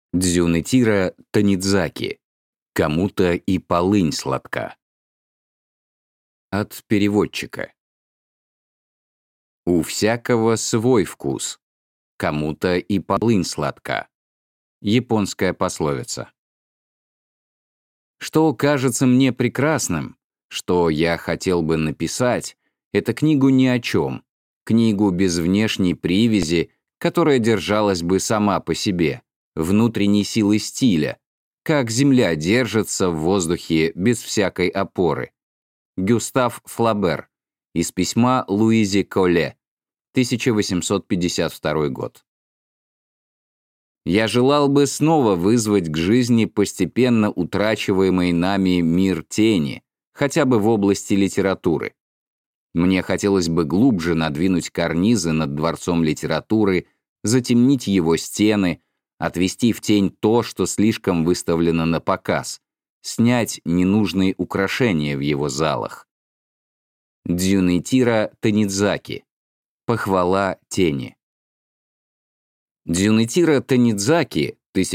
Дзюнэтира Танидзаки. Кому-то и полынь сладка. От переводчика. У всякого свой вкус. Кому-то и полынь сладка. Японская пословица. Что кажется мне прекрасным, что я хотел бы написать, это книгу ни о чем, книгу без внешней привязи, которая держалась бы сама по себе, внутренней силы стиля, как земля держится в воздухе без всякой опоры. Гюстав Флабер. Из письма Луизе Колле. 1852 год. Я желал бы снова вызвать к жизни постепенно утрачиваемый нами мир тени, хотя бы в области литературы. Мне хотелось бы глубже надвинуть карнизы над дворцом литературы, затемнить его стены, отвести в тень то, что слишком выставлено на показ, снять ненужные украшения в его залах. Дзюнэтира Танидзаки. Похвала тени. Дзюнэтира Танидзаки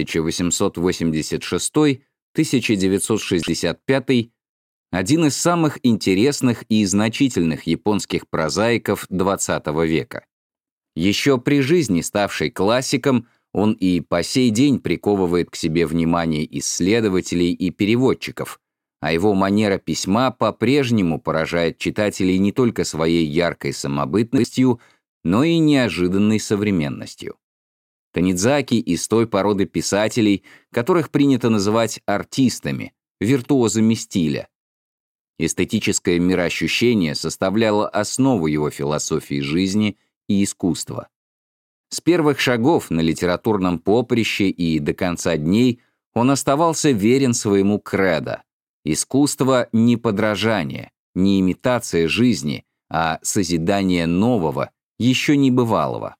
1886-1965 один из самых интересных и значительных японских прозаиков XX века. Еще при жизни ставший классиком, он и по сей день приковывает к себе внимание исследователей и переводчиков, а его манера письма по-прежнему поражает читателей не только своей яркой самобытностью, но и неожиданной современностью. Танидзаки из той породы писателей, которых принято называть артистами, виртуозами стиля. Эстетическое мироощущение составляло основу его философии жизни и искусства. С первых шагов на литературном поприще и до конца дней он оставался верен своему кредо. Искусство — не подражание, не имитация жизни, а созидание нового, еще не бывалого.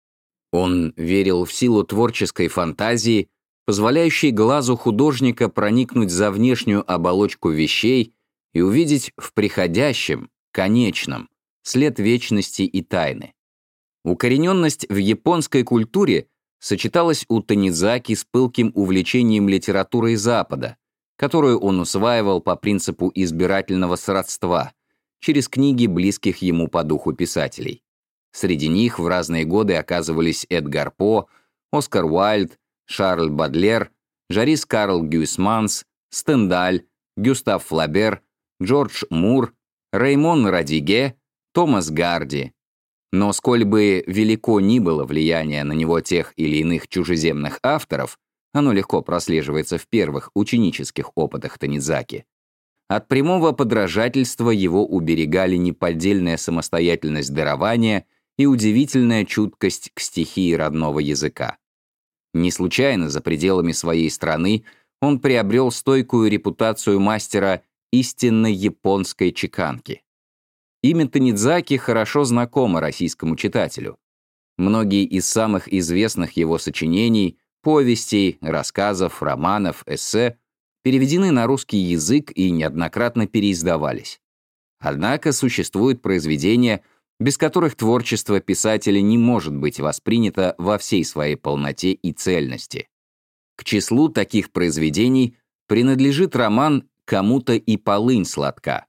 Он верил в силу творческой фантазии, позволяющей глазу художника проникнуть за внешнюю оболочку вещей и увидеть в приходящем, конечном, след вечности и тайны. Укорененность в японской культуре сочеталась у Танидзаки с пылким увлечением литературой Запада, которую он усваивал по принципу избирательного сродства, через книги близких ему по духу писателей. Среди них в разные годы оказывались Эдгар По, Оскар Уайльд, Шарль Бадлер, Жарис Карл Гюйсманс, Стендаль, Гюстав Флабер, Джордж Мур, Раймон Радиге, Томас Гарди. Но сколь бы велико ни было влияние на него тех или иных чужеземных авторов, оно легко прослеживается в первых ученических опытах Танидзаки. От прямого подражательства его уберегали неподдельная самостоятельность дарования и удивительная чуткость к стихии родного языка. Не случайно за пределами своей страны он приобрел стойкую репутацию мастера истинной японской чеканки. Имя Танидзаки хорошо знакомо российскому читателю. Многие из самых известных его сочинений, повестей, рассказов, романов, эссе переведены на русский язык и неоднократно переиздавались. Однако существуют произведения, без которых творчество писателя не может быть воспринято во всей своей полноте и цельности. К числу таких произведений принадлежит роман «Кому-то и полынь сладка»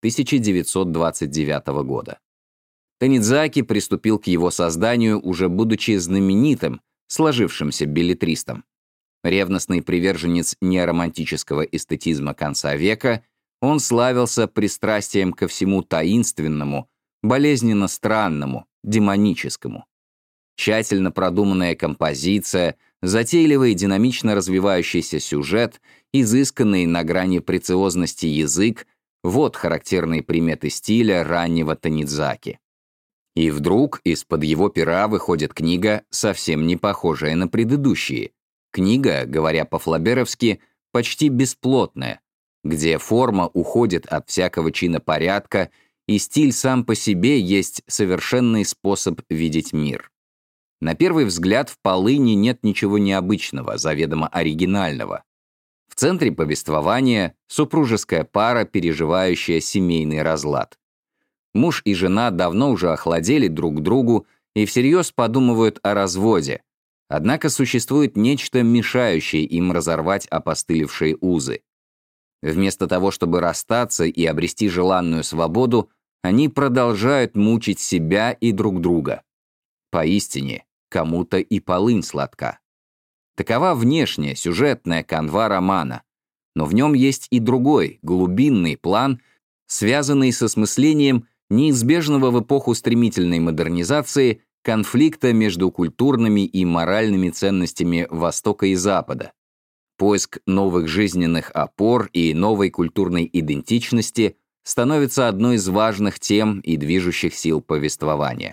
1929 года. Танидзаки приступил к его созданию, уже будучи знаменитым, сложившимся беллетристом. Ревностный приверженец неоромантического эстетизма конца века, он славился пристрастием ко всему таинственному, болезненно странному, демоническому. Тщательно продуманная композиция, затейливый динамично развивающийся сюжет, изысканный на грани прециозности язык — вот характерные приметы стиля раннего Танидзаки. И вдруг из-под его пера выходит книга, совсем не похожая на предыдущие. Книга, говоря по-флаберовски, почти бесплотная, где форма уходит от всякого чинопорядка, и стиль сам по себе есть совершенный способ видеть мир. На первый взгляд в «Полыни» нет ничего необычного, заведомо оригинального. В центре повествования супружеская пара, переживающая семейный разлад. Муж и жена давно уже охладели друг к другу и всерьез подумывают о разводе, Однако существует нечто, мешающее им разорвать опостылевшие узы. Вместо того, чтобы расстаться и обрести желанную свободу, они продолжают мучить себя и друг друга. Поистине, кому-то и полынь сладка. Такова внешняя, сюжетная канва романа. Но в нем есть и другой, глубинный план, связанный с осмыслением неизбежного в эпоху стремительной модернизации конфликта между культурными и моральными ценностями Востока и Запада. Поиск новых жизненных опор и новой культурной идентичности становится одной из важных тем и движущих сил повествования.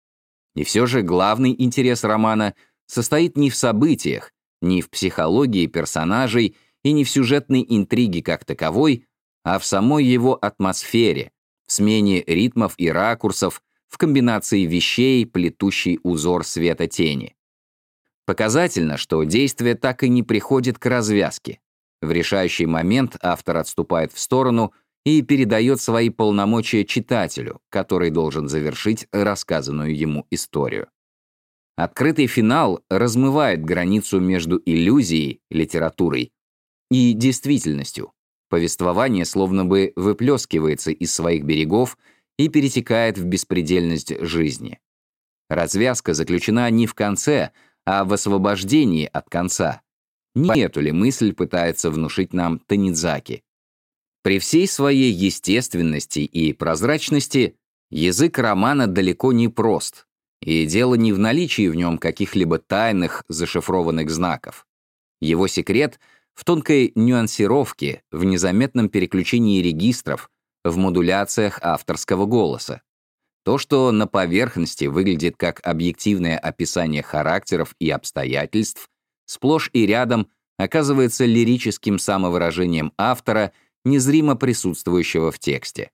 И все же главный интерес романа состоит не в событиях, не в психологии персонажей и не в сюжетной интриге как таковой, а в самой его атмосфере, в смене ритмов и ракурсов, в комбинации вещей, плетущей узор света-тени. Показательно, что действие так и не приходит к развязке. В решающий момент автор отступает в сторону и передает свои полномочия читателю, который должен завершить рассказанную ему историю. Открытый финал размывает границу между иллюзией, литературой, и действительностью. Повествование словно бы выплескивается из своих берегов и перетекает в беспредельность жизни. Развязка заключена не в конце, а в освобождении от конца. Не эту ли мысль пытается внушить нам Танидзаки? При всей своей естественности и прозрачности язык романа далеко не прост, и дело не в наличии в нем каких-либо тайных зашифрованных знаков. Его секрет в тонкой нюансировке, в незаметном переключении регистров, в модуляциях авторского голоса. То, что на поверхности выглядит как объективное описание характеров и обстоятельств, сплошь и рядом оказывается лирическим самовыражением автора, незримо присутствующего в тексте.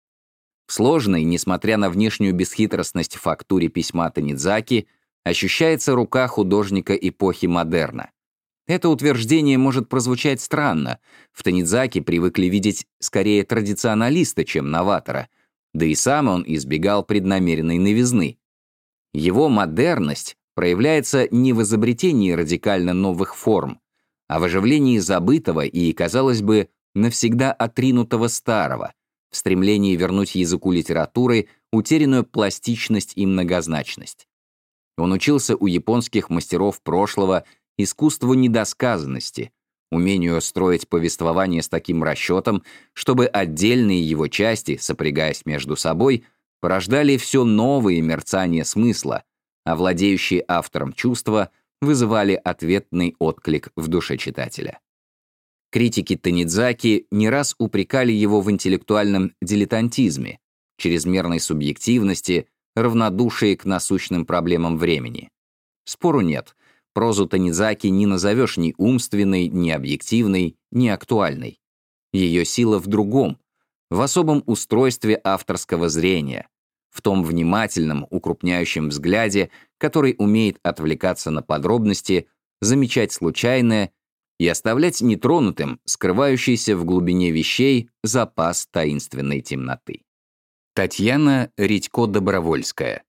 В сложной, несмотря на внешнюю бесхитростность фактуре письма Танидзаки, ощущается рука художника эпохи модерна. Это утверждение может прозвучать странно. В Танидзаки привыкли видеть скорее традиционалиста, чем новатора, да и сам он избегал преднамеренной новизны. Его модерность проявляется не в изобретении радикально новых форм, а в оживлении забытого и, казалось бы, навсегда отринутого старого, в стремлении вернуть языку литературы утерянную пластичность и многозначность. Он учился у японских мастеров прошлого искусству недосказанности, умению строить повествование с таким расчетом, чтобы отдельные его части, сопрягаясь между собой, порождали все новые мерцания смысла, а владеющие автором чувства вызывали ответный отклик в душе читателя. Критики Танидзаки не раз упрекали его в интеллектуальном дилетантизме, чрезмерной субъективности, равнодушии к насущным проблемам времени. Спору нет. Прозу Танидзаки не назовешь ни умственной, ни объективной, ни актуальной. Ее сила в другом, в особом устройстве авторского зрения, в том внимательном, укрупняющем взгляде, который умеет отвлекаться на подробности, замечать случайное и оставлять нетронутым скрывающийся в глубине вещей запас таинственной темноты. Татьяна Редько-Добровольская.